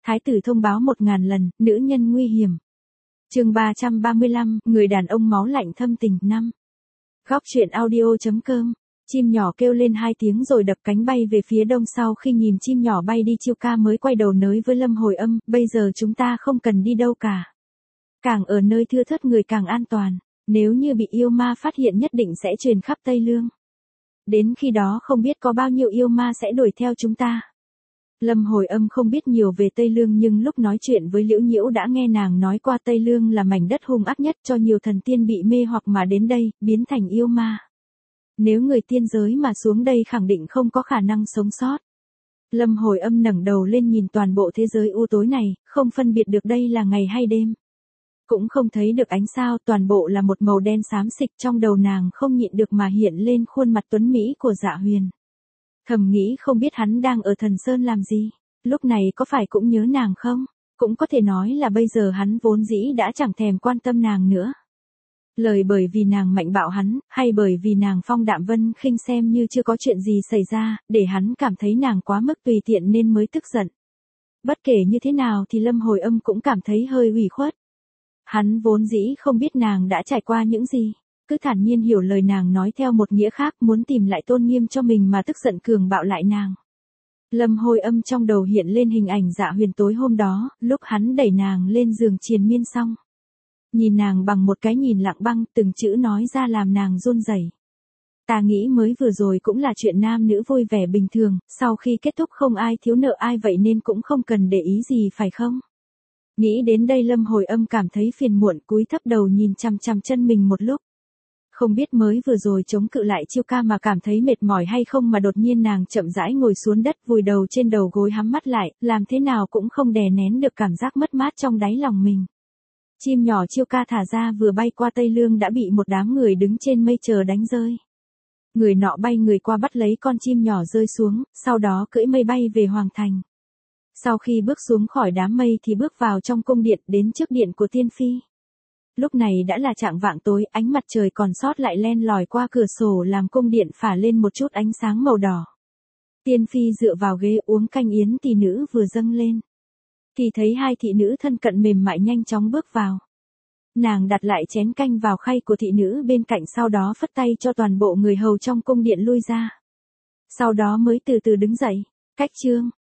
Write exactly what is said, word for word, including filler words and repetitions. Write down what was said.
Thái tử thông báo một ngàn lần, nữ nhân nguy hiểm. Chương ba trăm ba mươi lăm, người đàn ông máu lạnh thâm tình năm. Góc truyện audio.com. Chim nhỏ kêu lên hai tiếng rồi đập cánh bay về phía đông. Sau khi nhìn chim nhỏ bay đi, Chiêu Ca mới quay đầu nói với Lâm Hồi Âm, bây giờ chúng ta không cần đi đâu cả. Càng ở nơi thưa thớt người càng an toàn, nếu như bị yêu ma phát hiện nhất định sẽ truyền khắp Tây Lương. Đến khi đó không biết có bao nhiêu yêu ma sẽ đuổi theo chúng ta. Lâm Hồi Âm không biết nhiều về Tây Lương, nhưng lúc nói chuyện với Liễu Nhiễu đã nghe nàng nói qua Tây Lương là mảnh đất hung ác nhất, cho nhiều thần tiên bị mê hoặc mà đến đây, biến thành yêu ma. Nếu người tiên giới mà xuống đây khẳng định không có khả năng sống sót. Lâm Hồi Âm ngẩng đầu lên nhìn toàn bộ thế giới u tối này, không phân biệt được đây là ngày hay đêm. Cũng không thấy được ánh sao, toàn bộ là một màu đen xám xịt. Trong đầu nàng không nhịn được mà hiện lên khuôn mặt tuấn mỹ của Dạ Huyền. Thầm nghĩ không biết hắn đang ở Thần Sơn làm gì, lúc này có phải cũng nhớ nàng không? Cũng có thể nói là bây giờ hắn vốn dĩ đã chẳng thèm quan tâm nàng nữa. Lời bởi vì nàng mạnh bạo hắn, hay bởi vì nàng phong đạm vân khinh xem như chưa có chuyện gì xảy ra, để hắn cảm thấy nàng quá mức tùy tiện nên mới tức giận. Bất kể như thế nào thì Lâm Hồi Âm cũng cảm thấy hơi ủy khuất. Hắn vốn dĩ không biết nàng đã trải qua những gì, cứ thản nhiên hiểu lời nàng nói theo một nghĩa khác, muốn tìm lại tôn nghiêm cho mình mà tức giận cường bạo lại nàng. Lâm Hồi Âm trong đầu hiện lên hình ảnh Dạ Huyền tối hôm đó, lúc hắn đẩy nàng lên giường triền miên xong. Nhìn nàng bằng một cái nhìn lặng băng, từng chữ nói ra làm nàng run rẩy. Ta nghĩ mới vừa rồi cũng là chuyện nam nữ vui vẻ bình thường, sau khi kết thúc không ai thiếu nợ ai vậy nên cũng không cần để ý gì phải không? Nghĩ đến đây Lâm Hồi Âm cảm thấy phiền muộn, cúi thấp đầu nhìn chằm chằm chân mình một lúc. Không biết mới vừa rồi chống cự lại Chiêu Ca mà cảm thấy mệt mỏi hay không mà đột nhiên nàng chậm rãi ngồi xuống đất, vùi đầu trên đầu gối hắm mắt lại, làm thế nào cũng không đè nén được cảm giác mất mát trong đáy lòng mình. Chim nhỏ Chiêu Ca thả ra vừa bay qua Tây Lương đã bị một đám người đứng trên mây chờ đánh rơi. Người nọ bay người qua bắt lấy con chim nhỏ rơi xuống, sau đó cưỡi mây bay về Hoàng Thành. Sau khi bước xuống khỏi đám mây thì bước vào trong cung điện, đến trước điện của Tiên Phi. Lúc này đã là chạng vạng tối, ánh mặt trời còn sót lại len lỏi qua cửa sổ làm cung điện phả lên một chút ánh sáng màu đỏ. Tiên Phi dựa vào ghế uống canh yến tỷ nữ vừa dâng lên. Thì thấy hai thị nữ thân cận mềm mại nhanh chóng bước vào. Nàng đặt lại chén canh vào khay của thị nữ bên cạnh, sau đó phất tay cho toàn bộ người hầu trong cung điện lui ra. Sau đó mới từ từ đứng dậy. Cách chương,